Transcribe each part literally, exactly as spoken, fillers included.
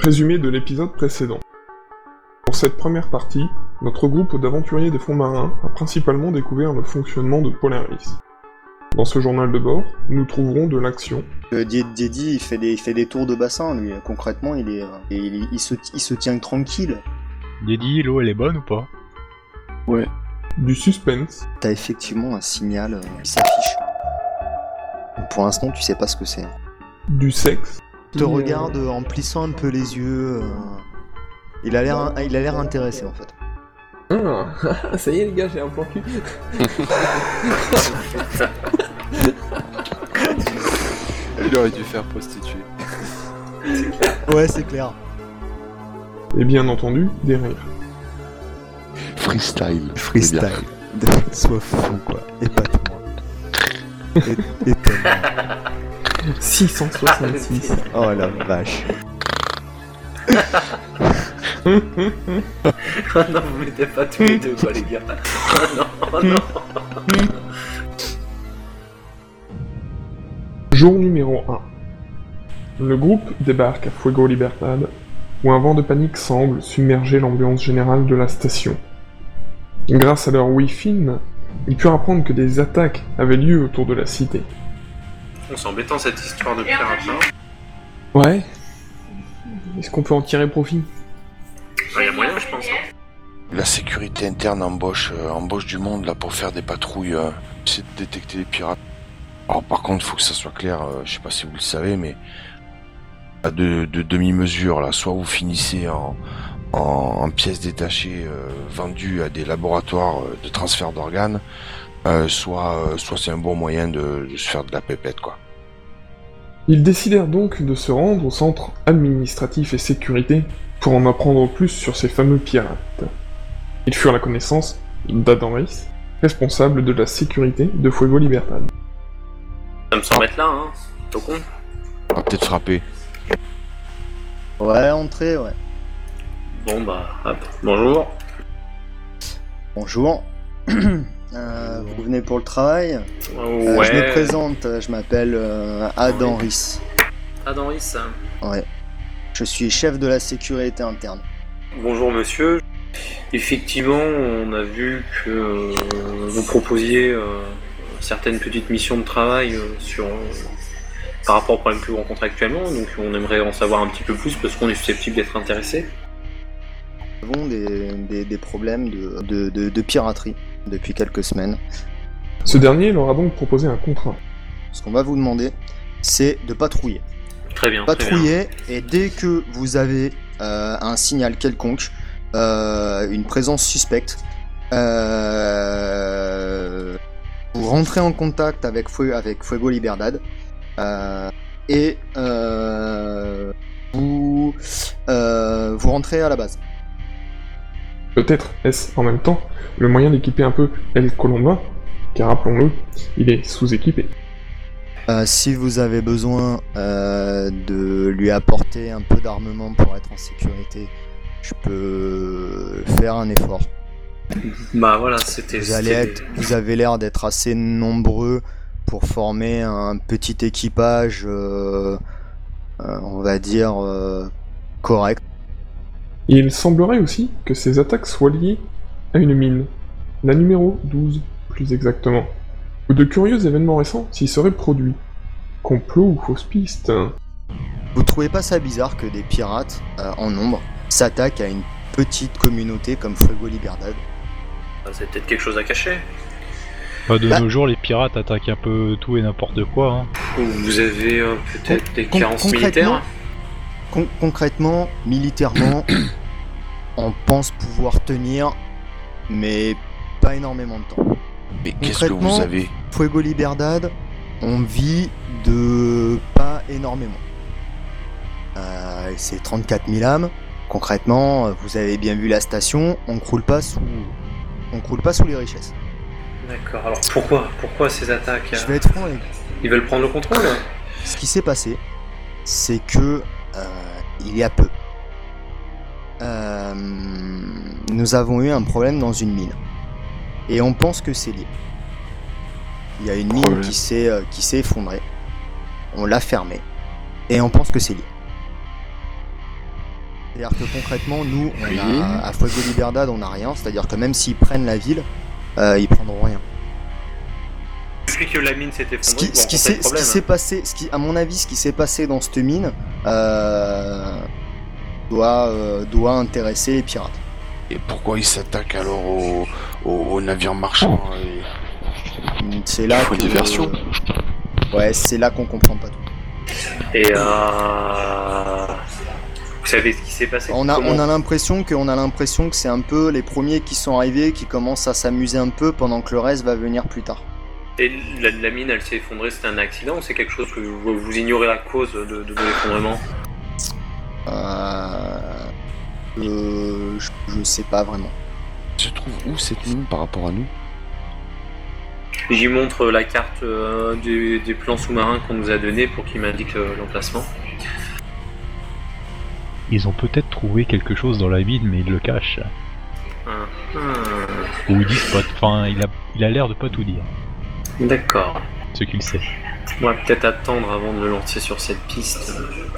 Résumé de l'épisode précédent. Pour cette première partie, notre groupe d'aventuriers des fonds marins a principalement découvert le fonctionnement de Polaris. Dans ce journal de bord, nous trouverons de l'action. Euh, Deddy, il fait des, il fait des tours de bassin, lui. Concrètement, il est, il, il se, il se tient tranquille. Deddy, l'eau elle est bonne ou pas? Ouais. Du suspense. T'as effectivement un signal euh, qui s'affiche. Pour l'instant, tu sais pas ce que c'est. Du sexe. Il te regarde euh, en plissant un peu les yeux. Euh... Il a l'air, il a l'air intéressé en fait. Ah, ça y est les gars, j'ai un plan cul. Il aurait dû faire prostituée. Ouais, c'est clair. Et bien entendu, des rires. Freestyle. Freestyle. Sois fou quoi. Épate-moi. Et, étonne-moi. six cent soixante-six. Oh la vache. Oh non, vous mettez pas tous les deux quoi les gars. Oh non, oh non. Jour numéro un. Le groupe débarque à Fuego Libertad, où un vent de panique semble submerger l'ambiance générale de la station. Grâce à leur Wi-Fi, ils purent apprendre que des attaques avaient lieu autour de la cité. On c'est embêtant cette histoire de pirate là. Ouais. Est-ce qu'on peut en tirer profit? Il y a moyen, je pense. Hein. La sécurité interne embauche, euh, embauche du monde là pour faire des patrouilles, euh, essayer de détecter les pirates. Alors par contre, il faut que ça soit clair, euh, je sais pas si vous le savez, mais à de, de demi-mesure là, soit vous finissez en, en, en pièces détachées euh, vendues à des laboratoires euh, de transfert d'organes, euh, soit, euh, soit c'est un bon moyen de, de se faire de la pépette quoi. Ils décidèrent donc de se rendre au centre administratif et sécurité pour en apprendre plus sur ces fameux pirates. Ils furent la connaissance d'Adam Rice, responsable de la sécurité de Fuego Libertad. Ça me semble être là, hein. T'es au con. On va peut-être frapper. Ouais, entrée, ouais. Bon bah, hop. Bonjour. Bonjour. euh, vous venez pour le travail? Ouais. Euh, je me présente, je m'appelle euh, Adam Rice. Adam Rice. Ouais. Je suis chef de la sécurité interne. Bonjour monsieur. Effectivement, on a vu que euh, vous proposiez euh, certaines petites missions de travail euh, sur, euh, par rapport aux problèmes que vous rencontrez actuellement, donc on aimerait en savoir un petit peu plus parce qu'on est susceptible d'être intéressé. Nous avons des, des, des problèmes de, de, de, de piraterie depuis quelques semaines. Ce dernier leur a donc proposé un contrat. Ce qu'on va vous demander, c'est de patrouiller. Très bien. Patrouiller, très bien. Et dès que vous avez euh, un signal quelconque, euh, une présence suspecte, euh, vous rentrez en contact avec, Fue- avec Fuego Libertad euh, et euh, vous, euh, vous rentrez à la base. Peut-être est-ce en même temps le moyen d'équiper un peu El Colomba, car rappelons-le, il est sous-équipé. Euh, si vous avez besoin euh, de lui apporter un peu d'armement pour être en sécurité, je peux faire un effort. Bah voilà, c'était... Vous, allez c'était... être, vous avez l'air d'être assez nombreux pour former un petit équipage, euh, euh, on va dire, euh, correct. Il semblerait aussi que ces attaques soient liées à une mine, la numéro douze plus exactement, où de curieux événements récents s'y seraient produits. Complot ou fausse piste? Vous trouvez pas ça bizarre que des pirates, euh, en nombre, s'attaquent à une petite communauté comme Fuego Libertad? C'est peut-être quelque chose à cacher. Bah, de Bah. nos jours, les pirates attaquent un peu tout et n'importe quoi. Hein. Vous avez euh, peut-être Con- des con- carences concrètement, militaires. con- concrètement, militairement, on pense pouvoir tenir, mais pas énormément de temps. Mais qu'est-ce que Concrètement, vous avez? Fuego Libertad, on vit de pas énormément. Euh, c'est trente-quatre mille âmes. Concrètement, vous avez bien vu la station, on croule pas sous, on croule pas sous les richesses. D'accord, alors pourquoi Pourquoi ces attaques? Je vais être franc avec vous. Ils veulent prendre le contrôle? Ce qui s'est passé, c'est que euh, il y a peu, euh, nous avons eu un problème dans une mine, et on pense que c'est lié. Il y a une mine Problème. qui s'est euh, qui s'est effondrée. On l'a fermée et on pense que c'est lié. C'est-à-dire que concrètement, nous, on Oui. a, à Fuego Liberdad, on n'a rien. C'est-à-dire que même s'ils prennent la ville, euh, ils prendront rien. Depuis que la mine s'est effondrée, Ce qui, vous ce qui rencontrez s'est le ce qui problème. s'est passé, ce qui, à mon avis, ce qui s'est passé dans cette mine euh, doit, euh, doit intéresser les pirates. Et pourquoi ils s'attaquent alors aux, aux, aux navires marchands et... C'est là Il faut que, diversion. Ouais, c'est là qu'on comprend pas tout. Et euh... vous savez ce qui s'est passé. On a, Comment- on a l'impression que, on a l'impression que c'est un peu les premiers qui sont arrivés, qui commencent à s'amuser un peu, pendant que le reste va venir plus tard. Et la, la mine, elle s'est effondrée, c'était un accident ou c'est quelque chose que vous, vous ignorez la cause de, de, de l'effondrement? Euh, euh, je, je sais pas vraiment. Se trouve où cette mine par rapport à nous? J'y montre la carte euh, des, des plans sous-marins qu'on nous a donné pour qu'il m'indique euh, l'emplacement. Ils ont peut-être trouvé quelque chose dans la mine, mais ils le cachent. Ah, ah. Ou ils disent pas. Enfin, il a, il a l'air de pas tout dire. D'accord. Ce qu'il sait. On va peut-être attendre avant de le lancer sur cette piste.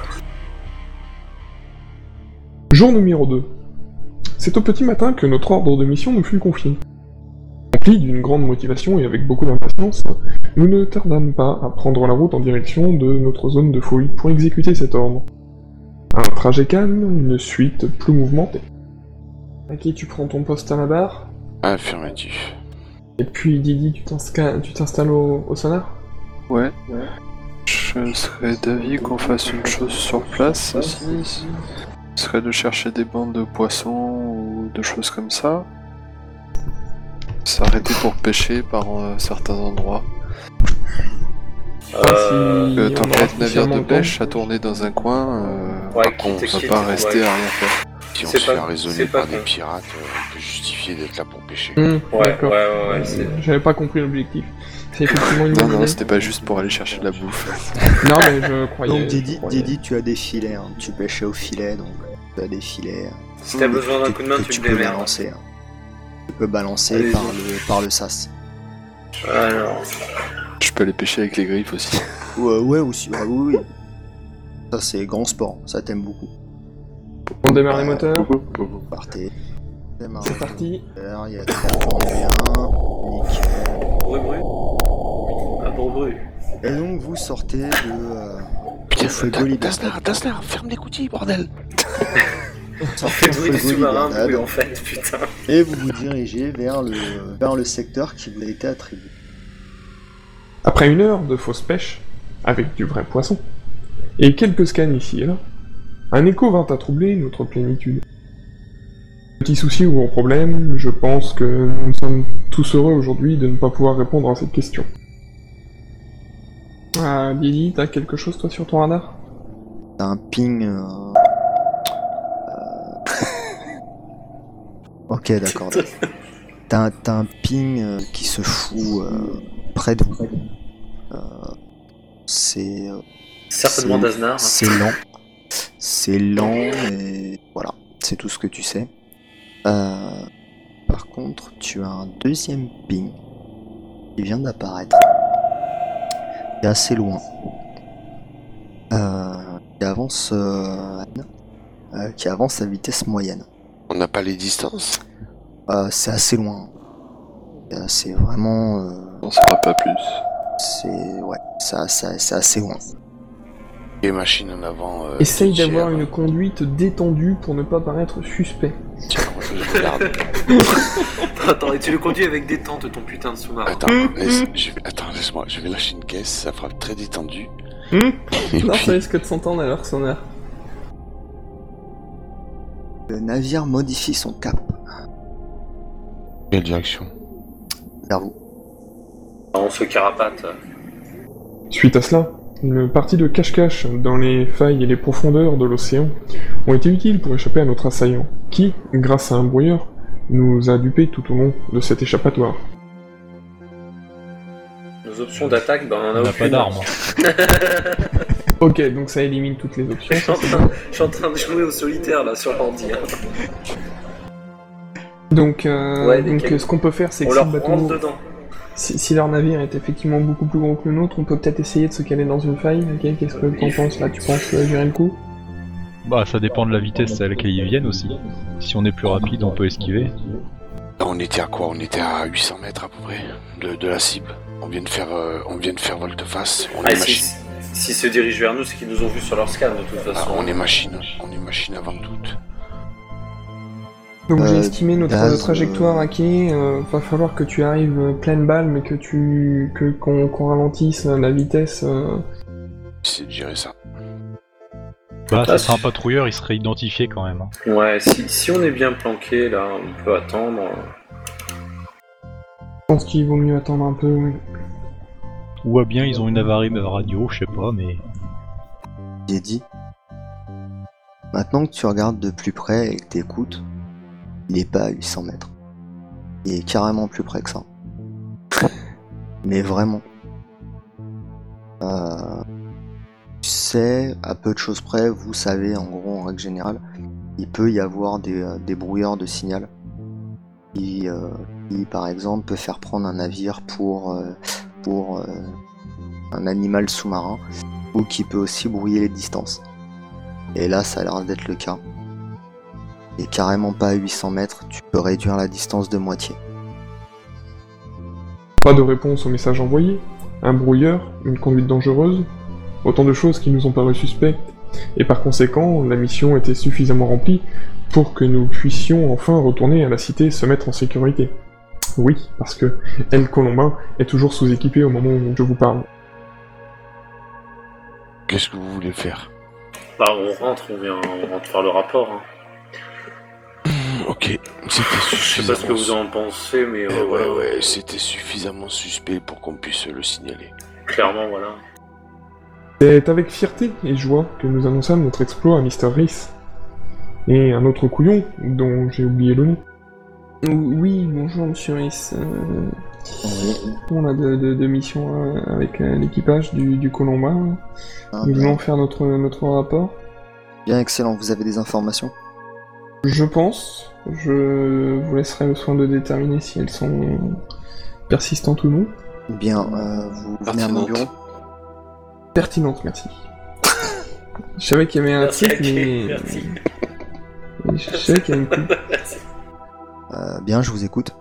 Jour numéro deux. C'est au petit matin que notre ordre de mission nous fut confié. Rempli d'une grande motivation et avec beaucoup d'impatience, nous ne tardâmes pas à prendre la route en direction de notre zone de fouille pour exécuter cet ordre. Un trajet calme, une suite plus mouvementée. Ok, tu prends ton poste à la barre, Affirmatif. et puis Didi, tu t'insca- tu t'installes au, au sonar. Ouais. Je serais d'avis qu'on fasse une chose sur place aussi. Ce serait de chercher des bandes de poissons ou de choses comme ça. S'arrêter pour pêcher par euh, certains endroits. Euh, Si Euh, on tant aura qu'à être navire suffisamment de de pêche temps. à tourner dans un coin, euh, Ouais, Par contre, quitte- on va quitte- pas rester ouais. à rien faire. Si on C'est se pas- fait raisonner c'est pas par des con. pirates, euh, on peut justifier d'être là pour pêcher. Hmm, Ouais, ouais, d'accord. ouais, ouais, c'est... J'avais pas compris l'objectif. C'est effectivement une Non, bonne non, idée. c'était pas juste pour aller chercher de la bouffe. Non, mais je croyais. Donc je Didi, croyais. Didi, tu as des filets, hein. Tu pêchais au filet, donc tu as des filets. Si t'as que- besoin d'un que- coup de main, que tu tu me peux démerdes. balancer. hein. Tu peux balancer Allez-y. par le, par le sas. Alors... Je peux aller pêcher avec les griffes aussi. Ouais, ouais, aussi, ouais, oui, oui. Ça, c'est grand sport, ça t'aime beaucoup. On démarre les moteurs. Partez. Démarre C'est le parti. moteur, il y a tout tourné bien. Nickel. Bru bru. Ah, bru bru. Et donc, vous sortez de. Euh, Putain, de Fuego Ta- Libertad. Tasnar, Tasnar, ferme les coutilles, bordel! Sortez de Fais bruit du Fuego sous-marin, Libertad, bruit en fait, putain. et vous vous dirigez vers le, vers le secteur qui vous a été attribué. Après une heure de fausse pêche, avec du vrai poisson, et quelques scans ici et là, un écho vint à troubler notre plénitude. Petit souci ou gros problème, je pense que nous sommes tous heureux aujourd'hui de ne pas pouvoir répondre à cette question. Ah, Didi, t'as quelque chose toi sur ton radar? T'as un ping. Euh... euh, Ok, d'accord. T'as un, t'as un ping euh, qui se fout euh, près de vous. Euh, c'est. euh, Certainement C'est- d'Aznar. C'est lent. C'est lent et voilà, c'est tout ce que tu sais. Euh, par contre, tu as un deuxième ping qui vient d'apparaître. Qui est assez loin. Euh, qui avance, euh, euh, qui avance à vitesse moyenne. On n'a pas les distances? Euh, c'est assez loin. Euh, C'est vraiment, euh, On saura pas plus. c'est ouais, ça, ça, c'est assez loin. Les machines en avant. Euh, Essaye tiers, d'avoir euh, une conduite détendue pour ne pas paraître suspect. Tiens, je regarde. Attends, et tu le conduis avec détente, ton putain de sous-marin. Attends, laisse, je vais, attends, laisse-moi, je vais lâcher une caisse, ça fera très détendu. Et Non, puis, ça risque de s'entendre à leur sonar. Le navire modifie son cap quelle direction? vers vous. On se carapate. Suite à cela, une partie de cache-cache dans les failles et les profondeurs de l'océan ont été utiles pour échapper à notre assaillant, qui, grâce à un brouilleur, nous a dupés tout au long de cet échappatoire. Nos options d'attaque, ben on en a On n'a aucune. pas d'armes. Ok, donc ça élimine toutes les options. Je suis, en train, je suis en train de jouer au solitaire là sur l'ordi. Hein. Donc, euh, Ouais, donc nickel. ce qu'on peut faire, c'est On que si, leur le rentre bateau, dedans. si, si leur navire est effectivement beaucoup plus gros que le nôtre, on peut peut-être essayer de se caler dans une faille. Ok, qu'est-ce que t'en penses là? Tu penses euh, gérer le coup? Bah, ça dépend de la vitesse à laquelle ils viennent aussi. Si on est plus rapide, on peut esquiver. Là, on était à quoi? On était à huit cents mètres à peu près de, de la cible. On vient de faire, euh, on vient de faire volte-face. On Ah, est si, machine. s'ils se dirigent vers nous, c'est qu'ils nous ont vus sur leur scan de toute Ah, façon. on est machine. On est machine avant tout. Donc j'ai Euh, estimé notre Daz, trajectoire euh, à quai, euh, va falloir que tu arrives euh, pleine balle, mais que tu que qu'on qu'on ralentisse euh, la vitesse. euh. C'est de gérer ça. Bah, ça Ah, sera un si. patrouilleur, il serait identifié quand même. hein. Ouais, si, si on est bien planqué, là, on peut attendre. Je pense qu'il vaut mieux attendre un peu. Oui. Ou à bien, ils ont une avarie de radio, je sais pas, mais... J'ai dit. Maintenant que tu regardes de plus près et que t'écoutes, il est pas à huit cents mètres. Il est carrément plus près que ça. Mais vraiment. Euh, tu sais, à peu de choses près, vous savez, en gros, en règle générale, il peut y avoir des, euh, des brouilleurs de signal qui, euh, qui, par exemple, peut faire prendre un navire pour, euh, pour euh, un animal sous-marin, ou qui peut aussi brouiller les distances. Et là, ça a l'air d'être le cas. Et carrément pas à huit cents mètres, tu peux réduire la distance de moitié. Pas de réponse au message envoyé, un brouilleur, une conduite dangereuse, autant de choses qui nous ont paru suspectes, et par conséquent, la mission était suffisamment remplie pour que nous puissions enfin retourner à la cité et se mettre en sécurité. Oui, parce que El Colombin est toujours sous-équipé au moment où je vous parle. Qu'est-ce que vous voulez faire? Bah, on rentre, on vient, on rentre faire le rapport. Hein. Ok, c'était Je sais suffisamment... pas ce que vous en pensez, mais Eh euh, ouais, voilà. ouais, c'était suffisamment suspect pour qu'on puisse le signaler. Clairement, voilà. C'est avec fierté et joie que nous annonçâmes notre exploit à mister Rhys. Et un autre couillon, dont j'ai oublié le nom. Oui, bonjour Monsieur Rhys. Euh, Oui. on a de, de, de missions euh, avec euh, l'équipage du, du Colombin. Ah, Nous bien. voulons faire notre, notre rapport. Bien, excellent, vous avez des informations? Je pense. Je vous laisserai le soin de déterminer si elles sont persistantes ou non. Bien, euh, vous venez à mon Pertinente. bureau? Pertinente, merci. Je savais qu'il y avait un Merci, truc, ok, mais... merci. mais je savais qu'il y avait une coupe. Euh, bien, je vous écoute.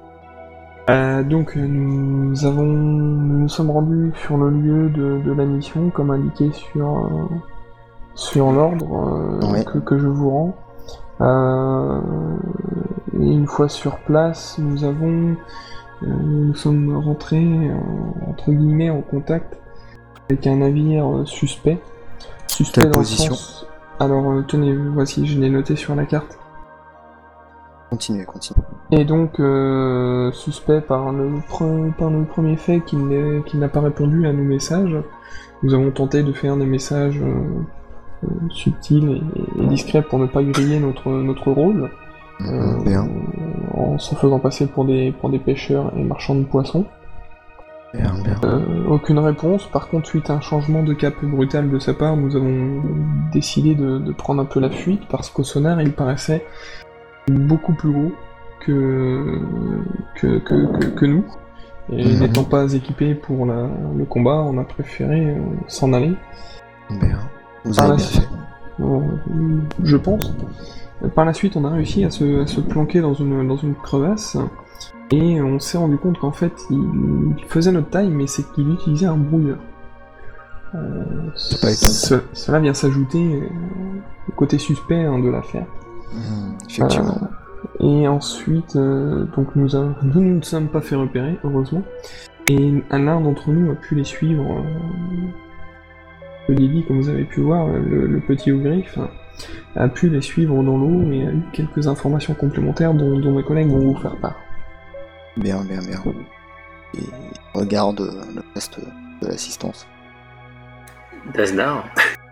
Euh, donc euh, nous avons nous nous sommes rendus sur le lieu de, de la mission comme indiqué sur euh, sur l'ordre euh, Ouais. que, que je vous rends. Euh, et une fois sur place, nous avons euh, nous sommes rentrés euh, entre guillemets en contact avec un navire euh, suspect. Suspect Quelle dans le position? sens- Alors euh, tenez, voici, je l'ai noté sur la carte. Continuez, continuez. Et donc, euh, suspect par le, pre- par le premier fait qu'il n'est- qu'il n'a pas répondu à nos messages, nous avons tenté de faire des messages euh, euh, subtils et, et discrets pour ne pas griller notre, notre rôle, euh, Bien, en se faisant passer pour des, pour des pêcheurs et marchands de poissons. bien, bien. Euh, aucune réponse, par contre, suite à un changement de cap brutal de sa part, nous avons décidé de, de prendre un peu la fuite, parce qu'au sonar, il paraissait beaucoup plus gros que, que, que, que, que nous. Et Mhm. n'étant pas équipés pour la, le combat, on a préféré euh, s'en aller. Bien. Vous Par avez la bien suite, fait. euh, je pense. Par la suite, on a réussi à se, à se planquer dans une, dans une crevasse, et on s'est rendu compte qu'en fait, il, il faisait notre taille, mais c'est qu'il utilisait un brouilleur. Euh, C'est pas étonnant. ce- cela vient s'ajouter euh, au côté suspect hein, de l'affaire. Mhm, effectivement. Euh, et ensuite, euh, donc nous, a- nous ne nous sommes pas fait repérer, heureusement. Et l'un d'entre nous a pu les suivre. Euh, que Lily, comme vous avez pu voir, le, le petit au griffe, a pu les suivre dans l'eau et a eu quelques informations complémentaires dont, dont mes collègues vont vous faire part. Bien, bien, bien. Et regarde euh, le reste de l'assistance. Daznar.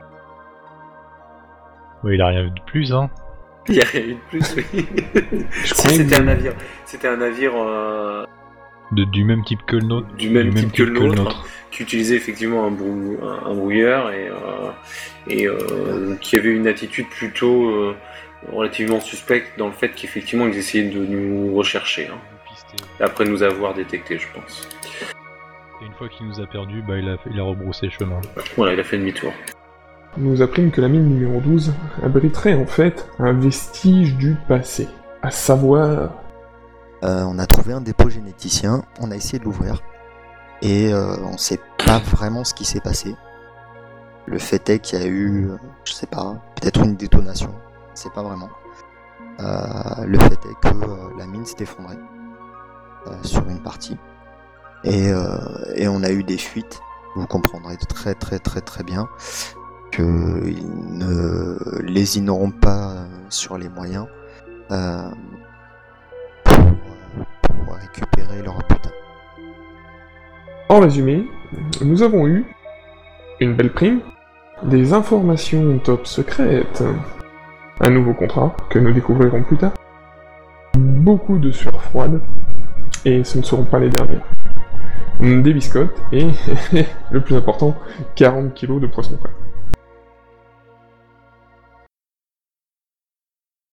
Ouais, il a rien vu de plus, hein. Il y a rien eu de plus, oui. Je Si, croyais c'était que- un navire. C'était un navire euh, De, du même type que le nôtre. du même type que le nôtre, qui utilisait effectivement un, brou- un, un brouilleur et, euh, et euh, qui avait une attitude plutôt euh, relativement suspecte dans le fait qu'effectivement ils essayaient de nous rechercher, hein, Pisté. après nous avoir détectés, je pense. Et une fois qu'il nous a perdus, bah, il a, il a rebroussé chemin. Voilà, il a fait demi-tour. nous apprîmes que la mine numéro douze abriterait en fait un vestige du passé, à savoir... Euh, on a trouvé un dépôt généticien, on a essayé de l'ouvrir, et euh, on sait pas vraiment ce qui s'est passé. Le fait est qu'il y a eu, euh, je sais pas, peut-être une détonation, on sait pas vraiment. Euh, le fait est que euh, la mine s'est effondrée euh, sur une partie, et, euh, et on a eu des fuites. Vous comprendrez très très très très bien qu'ils ne lésineront pas euh, sur les moyens euh, pour, euh, pour récupérer leur butin. En résumé, nous avons eu une belle prime, des informations top secrètes, un nouveau contrat que nous découvrirons plus tard, beaucoup de sueur froide, et ce ne seront pas les dernières. Des biscottes et, le plus important, quarante kilos de poisson frais.